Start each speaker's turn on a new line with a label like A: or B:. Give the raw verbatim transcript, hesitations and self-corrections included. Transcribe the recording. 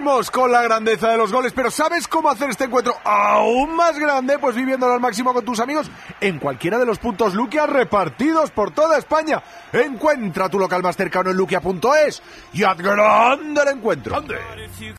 A: Seguimos con la grandeza de los goles, pero ¿sabes cómo hacer este encuentro aún más grande? Pues viviéndolo al máximo con tus amigos en cualquiera de los puntos Luquia repartidos por toda España. Encuentra tu local más cercano en luquia punto es y haz grande el encuentro. ¡Ande!